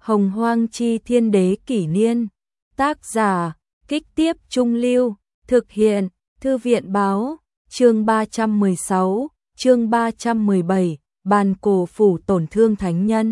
Hồng Hoang Chi Thiên Đế Kỷ Niên. Tác giả, Kích Tiếp Trung Lưu. Thực hiện, Thư viện Báo. Chương 316, chương 317, Bàn Cổ Phủ tổn thương thánh nhân.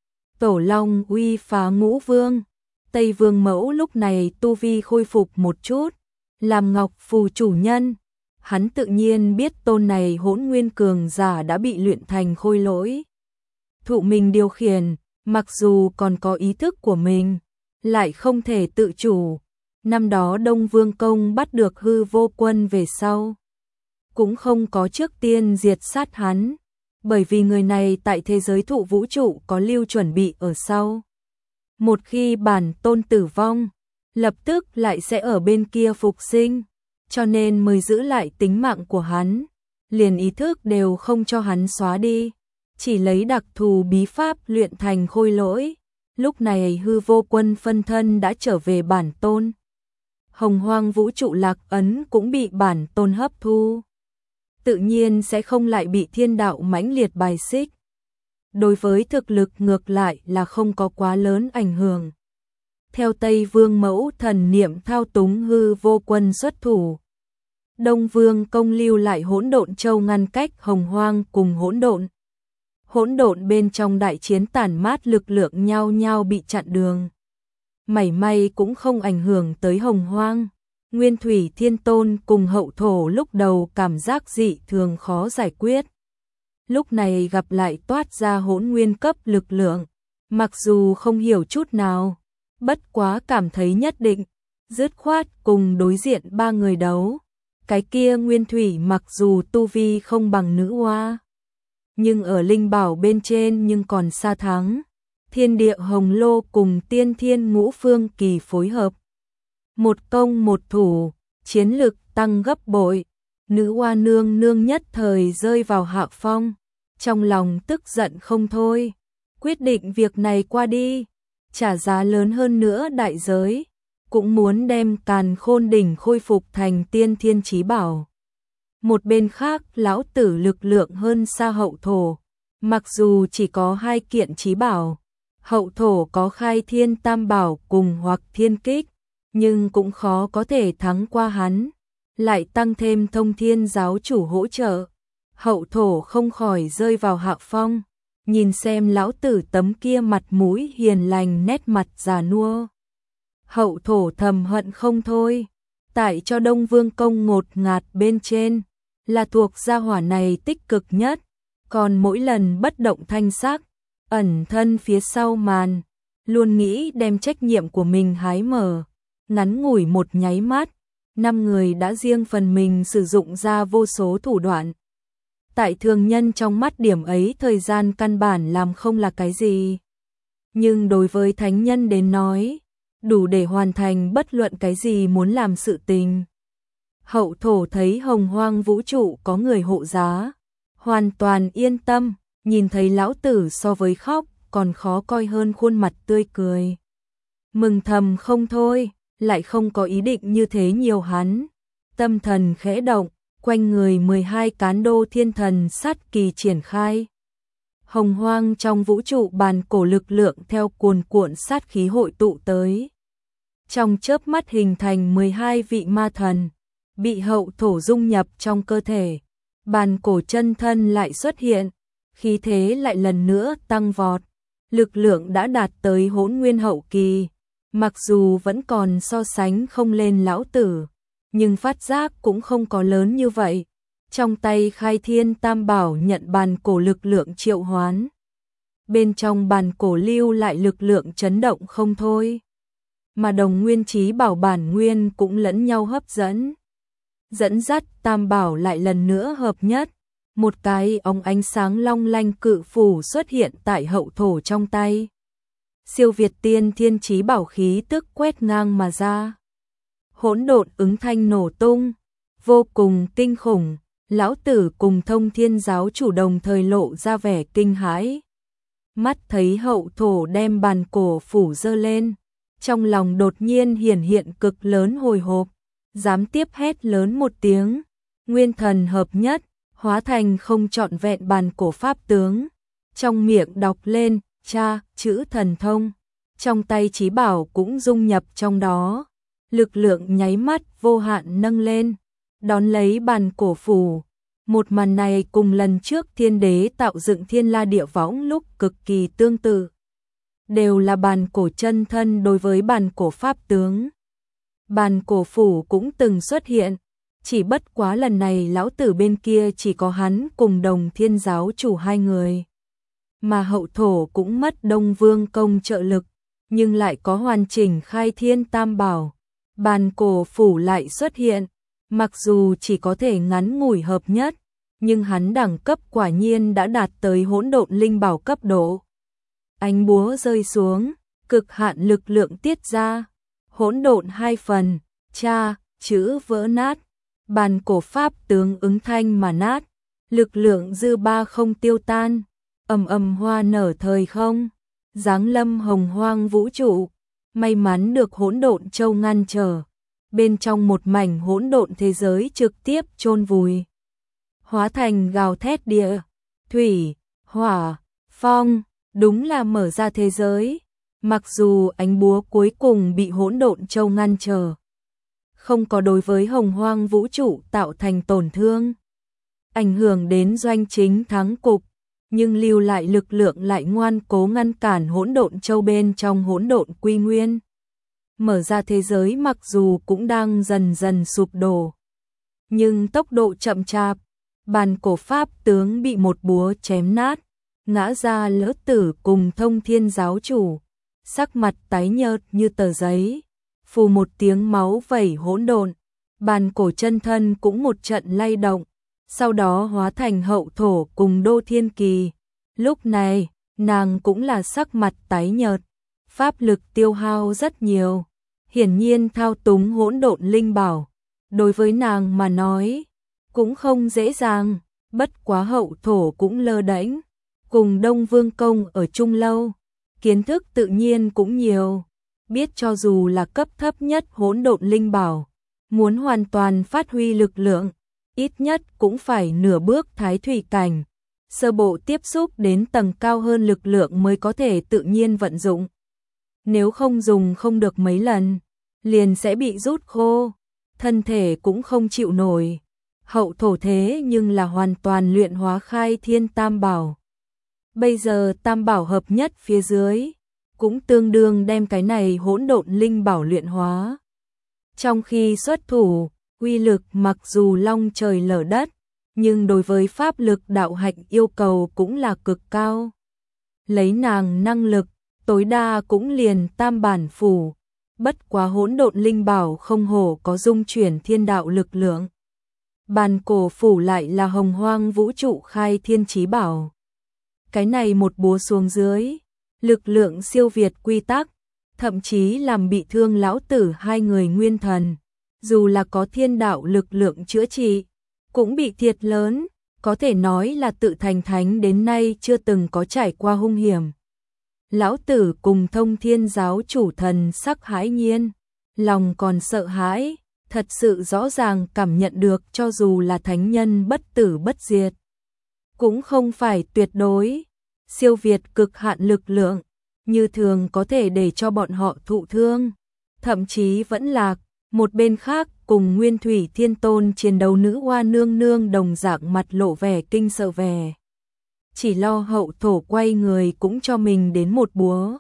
Tổ Long uy phá Ngũ Vương. Tây Vương Mẫu lúc này tu vi khôi phục một chút, làm Ngọc Phù chủ nhân. Hắn tự nhiên biết tôn này Hỗn Nguyên cường giả đã bị luyện thành khôi lỗi. Thụ mình điều khiển, mặc dù còn có ý thức của mình, lại không thể tự chủ. Năm đó Đông Vương Công bắt được Hư Vô Quân về sau, cũng không có trước tiên diệt sát hắn, bởi vì người này tại thế giới thụ vũ trụ có lưu chuẩn bị ở sau. Một khi bản tôn tử vong, lập tức lại sẽ ở bên kia phục sinh, cho nên mới giữ lại tính mạng của hắn, liền ý thức đều không cho hắn xóa đi, chỉ lấy đặc thù bí pháp luyện thành khôi lỗi. Lúc này Hư Vô Quân phân thân đã trở về bản tôn. Hồng Hoang vũ trụ lạc ấn cũng bị bản tôn hấp thu, tự nhiên sẽ không lại bị thiên đạo mãnh liệt bài xích. Đối với thực lực ngược lại là không có quá lớn ảnh hưởng. Theo Tây Vương Mẫu thần niệm thao túng Hư Vô Quân xuất thủ, Đông Vương Công lưu lại Hỗn Độn Châu ngăn cách Hồng Hoang cùng hỗn độn. Hỗn độn bên trong đại chiến tàn mát lực lượng nhau nhau bị chặn đường, mảy may cũng không ảnh hưởng tới Hồng Hoang. Nguyên Thủy Thiên Tôn cùng Hậu Thổ lúc đầu cảm giác dị thường khó giải quyết, lúc này gặp lại toát ra hỗn nguyên cấp lực lượng, mặc dù không hiểu chút nào, bất quá cảm thấy nhất định, dứt khoát cùng đối diện ba người đấu. Cái kia Nguyên Thủy mặc dù tu vi không bằng nữ hoa, nhưng ở linh bảo bên trên nhưng còn xa thắng. Thiên địa hồng lô cùng tiên thiên ngũ phương kỳ phối hợp, một công một thủ, chiến lực tăng gấp bội. Nữ hoa nương nương nhất thời rơi vào hạ phong, trong lòng tức giận không thôi, quyết định việc này qua đi, trả giá lớn hơn nữa đại giới, cũng muốn đem Càn Khôn đỉnh khôi phục thành tiên thiên chí bảo. Một bên khác lão tử lực lượng hơn xa Hậu Thổ, mặc dù chỉ có 2 kiện chí bảo, Hậu Thổ có Khai Thiên Tam Bảo cùng hoặc Thiên Kích, nhưng cũng khó có thể thắng qua hắn, lại tăng thêm Thông Thiên giáo chủ hỗ trợ, Hậu Thổ không khỏi rơi vào hạ phong. Nhìn xem lão tử tấm kia mặt mũi hiền lành nét mặt già nua, Hậu Thổ thầm hận không thôi. Tại cho Đông Vương Công ngột ngạt bên trên, là thuộc gia hỏa này tích cực nhất, còn mỗi lần bất động thanh sắc, ẩn thân phía sau màn, luôn nghĩ đem trách nhiệm của mình hái mở. Ngắn ngủi một nháy mắt, 5 người đã riêng phần mình sử dụng ra vô số thủ đoạn. Tại thường nhân trong mắt điểm ấy thời gian căn bản làm không là cái gì, nhưng đối với thánh nhân đến nói, đủ để hoàn thành bất luận cái gì muốn làm sự tình. Hậu Thổ thấy Hồng Hoang vũ trụ có người hộ giá, hoàn toàn yên tâm, nhìn thấy lão tử so với khóc còn khó coi hơn khuôn mặt tươi cười, mừng thầm không thôi, lại không có ý định như thế nhiều hắn. Tâm thần khẽ động, quanh người 12 cán đô thiên thần sát kỳ triển khai. Hồng Hoang trong vũ trụ bàn cổ lực lượng theo cuồn cuộn sát khí hội tụ tới, trong chớp mắt hình thành 12 vị ma thần, bị Hậu Thổ dung nhập trong cơ thể. Bàn cổ chân thân lại xuất hiện, khí thế lại lần nữa tăng vọt, lực lượng đã đạt tới hỗn nguyên hậu kỳ, mặc dù vẫn còn so sánh không lên lão tử, nhưng phát giác cũng không có lớn như vậy. Trong tay Khai Thiên Tam Bảo nhận bàn cổ lực lượng triệu hoán, bên trong bàn cổ lưu lại lực lượng chấn động không thôi, mà đồng nguyên chí bảo bản nguyên cũng lẫn nhau hấp dẫn, dẫn dắt Tam Bảo lại lần nữa hợp nhất. Một cái ống ánh sáng long lanh cự phủ xuất hiện tại Hậu Thổ trong tay, siêu việt tiên thiên chí bảo khí tức quét ngang mà ra, hỗn độn ứng thanh nổ tung, vô cùng kinh khủng. Lão tử cùng Thông Thiên giáo chủ đồng thời lộ ra vẻ kinh hãi, mắt thấy Hậu Thổ đem bàn cổ phủ giơ lên, trong lòng đột nhiên hiện cực lớn hồi hộp, dám tiếp hét lớn một tiếng, nguyên thần hợp nhất, hóa thành không trọn vẹn bàn cổ pháp tướng, trong miệng đọc lên cha chữ thần thông. trong tay chí bảo cũng dung nhập trong đó, lực lượng nháy mắt vô hạn nâng lên, đón lấy bàn cổ phủ. Một màn này cùng lần trước thiên đế tạo dựng thiên la địa võng lúc cực kỳ tương tự. Đều là bàn cổ chân thân đối với bàn cổ pháp tướng. Bàn cổ phủ cũng từng xuất hiện, chỉ bất quá lần này lão tử bên kia chỉ có hắn cùng Đồng Thiên giáo chủ hai người. Mà hậu thổ cũng mất Đông Vương công trợ lực, nhưng lại có hoàn chỉnh khai thiên tam bảo. Bàn cổ phủ lại xuất hiện, mặc dù chỉ có thể ngắn ngủi hợp nhất, nhưng hắn đẳng cấp quả nhiên đã đạt tới hỗn độn linh bảo cấp độ. Ánh búa rơi xuống, cực hạn lực lượng tiết ra, hỗn độn hai phần, chữ vỡ nát, bàn cổ pháp tướng ứng thanh mà nát, lực lượng dư ba không tiêu tan, ầm ầm hoa nở thời không, giáng lâm hồng hoang vũ trụ, may mắn được hỗn độn châu ngăn trở, bên trong một mảnh hỗn độn thế giới trực tiếp chôn vùi, hóa thành gào thét địa, thủy, hỏa, phong, đúng là mở ra thế giới. Mặc dù ánh búa cuối cùng bị hỗn độn châu ngăn trở, không có đối với hồng hoang vũ trụ tạo thành tổn thương, ảnh hưởng đến doanh chính thắng cục, nhưng lưu lại lực lượng lại ngoan cố ngăn cản hỗn độn châu bên trong hỗn độn quy nguyên. Mở ra thế giới mặc dù cũng đang dần dần sụp đổ, nhưng tốc độ chậm chạp, bàn cổ pháp tướng bị một búa chém nát, ngã ra lỡ tử cùng Thông Thiên giáo chủ, sắc mặt tái nhợt như tờ giấy, phù một tiếng máu vẩy hỗn độn, bàn cổ chân thân cũng một trận lay động, sau đó hóa thành hậu thổ cùng Đô Thiên Kỳ. Lúc này, nàng cũng là sắc mặt tái nhợt, pháp lực tiêu hao rất nhiều, hiển nhiên thao túng hỗn độn linh bảo, đối với nàng mà nói, cũng không dễ dàng, bất quá hậu thổ cũng lơ đễnh, cùng Đông Vương công ở chung lâu, kiến thức tự nhiên cũng nhiều, biết cho dù là cấp thấp nhất hỗn độn linh bảo, muốn hoàn toàn phát huy lực lượng, ít nhất cũng phải nửa bước thái thủy cảnh, sơ bộ tiếp xúc đến tầng cao hơn lực lượng mới có thể tự nhiên vận dụng. Nếu không dùng không được mấy lần, liền sẽ bị rút khô, thân thể cũng không chịu nổi. Hậu thổ thế nhưng là hoàn toàn luyện hóa khai thiên tam bảo. Bây giờ tam bảo hợp nhất phía dưới, cũng tương đương đem cái này hỗn độn linh bảo luyện hóa. Trong khi xuất thủ, uy lực mặc dù long trời lở đất, nhưng đối với pháp lực đạo hạnh yêu cầu cũng là cực cao. Lấy nàng năng lực, tối đa cũng liền tam bản phủ, bất quá hỗn độn linh bảo không hổ có dung chuyển thiên đạo lực lượng. Bàn cổ phủ lại là hồng hoang vũ trụ khai thiên chí bảo. Cái này một búa xuống dưới, lực lượng siêu việt quy tắc, thậm chí làm bị thương lão tử hai người nguyên thần. Dù là có thiên đạo lực lượng chữa trị, cũng bị thiệt lớn, có thể nói là tự thành thánh đến nay chưa từng có trải qua hung hiểm. Lão tử cùng Thông Thiên giáo chủ thần sắc hãi nhiên, lòng còn sợ hãi, thật sự rõ ràng cảm nhận được cho dù là thánh nhân bất tử bất diệt, cũng không phải tuyệt đối, siêu việt cực hạn lực lượng, như thường có thể để cho bọn họ thụ thương, thậm chí vẫn lạc. Một bên khác cùng Nguyên Thủy Thiên Tôn chiến đấu nữ hoa nương nương đồng dạng mặt lộ vẻ kinh sợ vẻ. Chỉ lo hậu thổ quay người cũng cho mình đến một búa.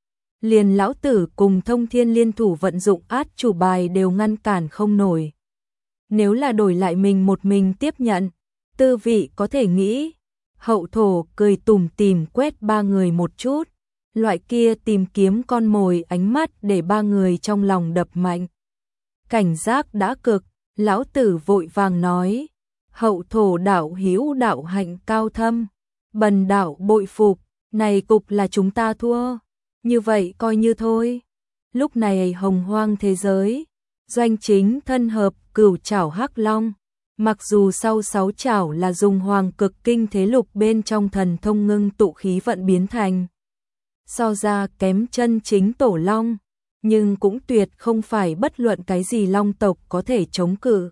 Liền lão tử cùng Thông Thiên liên thủ vận dụng át chủ bài đều ngăn cản không nổi. Nếu là đổi lại mình một mình tiếp nhận, tư vị có thể nghĩ. Hậu thổ cười tủm tỉm quét ba người một chút, loại kia tìm kiếm con mồi ánh mắt để ba người trong lòng đập mạnh. Cảnh giác đã cực, lão tử vội vàng nói, hậu thổ đạo hữu đạo hạnh cao thâm, bần đạo bội phục, này cục là chúng ta thua, như vậy coi như thôi. Lúc này hồng hoang thế giới, doanh chính thân hợp cửu trảo hắc long, mặc dù sau 6 trảo là dùng hoàng cực kinh thế lục bên trong thần thông ngưng tụ khí vận biến thành, so ra kém chân chính tổ long, nhưng cũng tuyệt không phải bất luận cái gì long tộc có thể chống cự.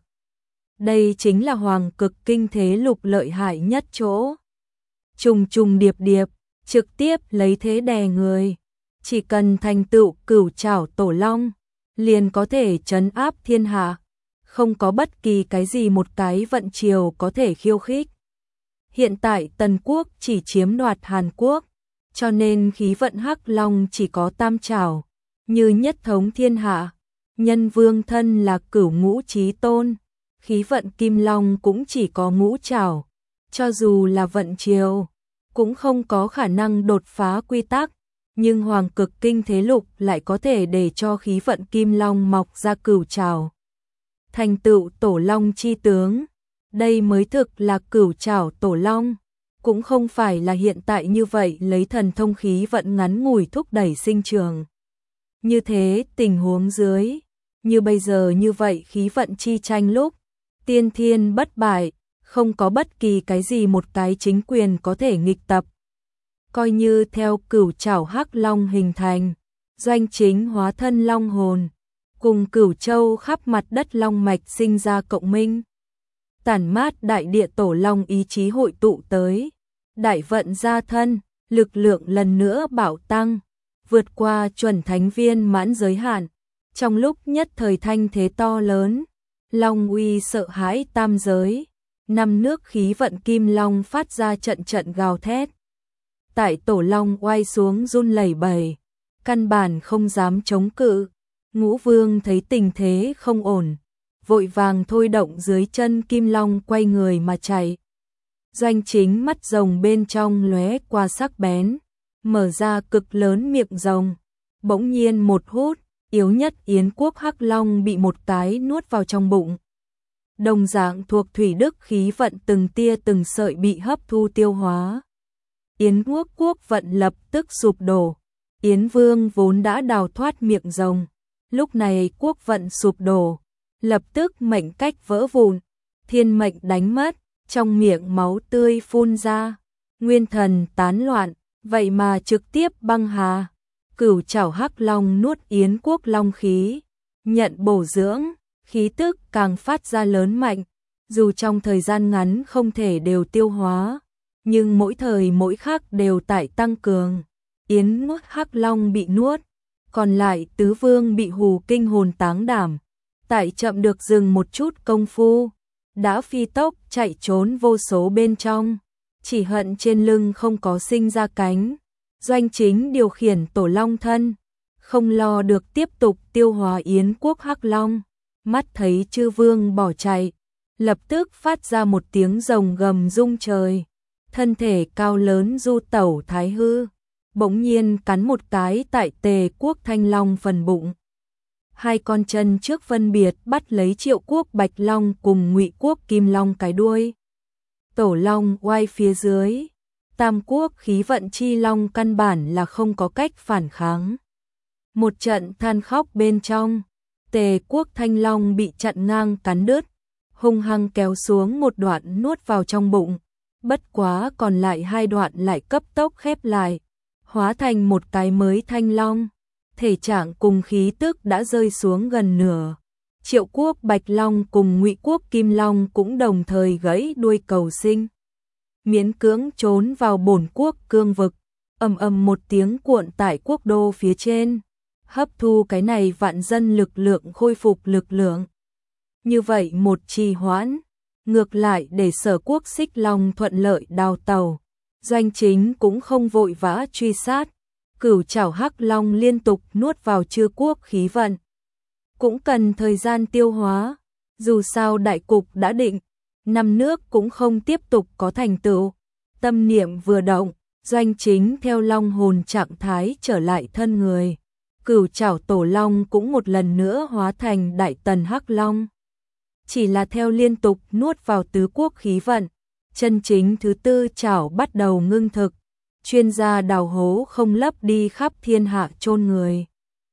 Đây chính là hoàng cực kinh thế lục lợi hại nhất chỗ. Trùng trùng điệp điệp, trực tiếp lấy thế đè người. chỉ cần thành tựu Cửu Trảo Tổ Long, liền có thể trấn áp thiên hạ, không có bất kỳ cái gì một cái vận triều có thể khiêu khích. Hiện tại Tần quốc chỉ chiếm đoạt Hàn Quốc, cho nên khí vận Hắc Long chỉ có tam trảo, như nhất thống thiên hạ. Nhân vương thân là Cửu Ngũ Chí Tôn, khí vận Kim Long cũng chỉ có ngũ trảo, cho dù là vận triều, cũng không có khả năng đột phá quy tắc, nhưng Hoàng Cực Kinh Thế Lục lại có thể để cho khí vận Kim Long mọc ra cửu trảo. Thành tựu Tổ Long chi tướng, đây mới thực là Cửu Trảo Tổ Long, cũng không phải là hiện tại như vậy lấy thần thông khí vận ngắn ngủi thúc đẩy sinh trường. Như thế tình huống dưới, như bây giờ như vậy khí vận chi tranh lúc, tiên thiên bất bại, không có bất kỳ cái gì một cái chính quyền có thể nghịch tập. Coi như theo Cửu Trảo Hắc Long hình thành, Doanh Chính hóa thân long hồn, cùng Cửu Châu khắp mặt đất long mạch sinh ra cộng minh. Tản mát đại địa Tổ Long ý chí hội tụ tới, đại vận gia thân, lực lượng lần nữa bạo tăng, vượt qua chuẩn thánh viên mãn giới hạn, trong lúc nhất thời thanh thế to lớn, long uy sợ hãi tam giới, năm nước khí vận Kim Long phát ra trận trận gào thét. Tại Tổ Long oai xuống run lẩy bẩy, căn bản không dám chống cự. Ngũ Vương thấy tình thế không ổn, vội vàng thôi động dưới chân Kim Long quay người mà chạy. Doanh Chính mắt rồng bên trong lóe qua sắc bén, mở ra cực lớn miệng rồng, bỗng nhiên một hút, yếu nhất Yến quốc Hắc Long bị một cái nuốt vào trong bụng. Đồng dạng thuộc thủy đức khí vận từng tia từng sợi bị hấp thu tiêu hóa. Yến quốc vận lập tức sụp đổ, Yến Vương vốn đã đào thoát miệng rồng, lúc này quốc vận sụp đổ, lập tức mệnh cách vỡ vụn, thiên mệnh đánh mất, trong miệng máu tươi phun ra, nguyên thần tán loạn, vậy mà trực tiếp băng hà. Cửu Trảo Hắc Long nuốt Yến quốc long khí, nhận bổ dưỡng, khí tức càng phát ra lớn mạnh, dù trong thời gian ngắn không thể đều tiêu hóa, nhưng mỗi thời mỗi khắc đều tại tăng cường. Yến nuốt Hắc Long bị nuốt, còn lại tứ vương bị hù kinh hồn táng đảm, tại chậm được dừng một chút công phu, đã phi tốc chạy trốn vô số bên trong, chỉ hận trên lưng không có sinh ra cánh. Doanh Chính điều khiển Tổ Long thân, không lo được tiếp tục tiêu hóa Yến quốc Hắc Long, mắt thấy chư vương bỏ chạy, lập tức phát ra một tiếng rồng gầm rung trời, thân thể cao lớn du tẩu thái hư, bỗng nhiên cắn một cái tại Tề quốc Thanh Long phần bụng. Hai con chân trước phân biệt bắt lấy Triệu quốc Bạch Long cùng Ngụy quốc Kim Long cái đuôi. Tổ Long oai phía dưới, Tam quốc khí vận chi long căn bản là không có cách phản kháng. Một trận than khóc bên trong, Tề quốc Thanh Long bị chặn ngang cắn đứt, hung hăng kéo xuống một đoạn nuốt vào trong bụng, bất quá còn lại hai đoạn lại cấp tốc khép lại, hóa thành một cái mới Thanh Long, thể trạng cùng khí tức đã rơi xuống gần nửa. Triệu quốc Bạch Long cùng Ngụy quốc Kim Long cũng đồng thời gãy đuôi cầu sinh, miễn cưỡng trốn vào bổn quốc cương vực, ầm ầm một tiếng cuộn tại quốc đô phía trên, hấp thu cái này vạn dân lực lượng khôi phục lực lượng. Như vậy một trì hoãn, ngược lại để Sở quốc Xích Long thuận lợi đào tàu, Doanh Chính cũng không vội vã truy sát, Cửu Trảo Hắc Long liên tục nuốt vào chư quốc khí vận, cũng cần thời gian tiêu hóa, dù sao đại cục đã định, năm nước cũng không tiếp tục có thành tựu. Tâm niệm vừa động, Doanh Chính theo long hồn trạng thái trở lại thân người. Cửu Trảo Tổ Long cũng một lần nữa hóa thành Đại Tần Hắc Long. Chỉ là theo liên tục nuốt vào tứ quốc khí vận, chân chính thứ tư trảo bắt đầu ngưng thực. Chuyên gia đào hố không lấp đi khắp thiên hạ chôn người.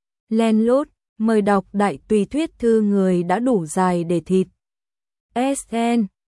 Len lút, mời đọc đại tùy thuyết thư người đã đủ dài để thịt. SN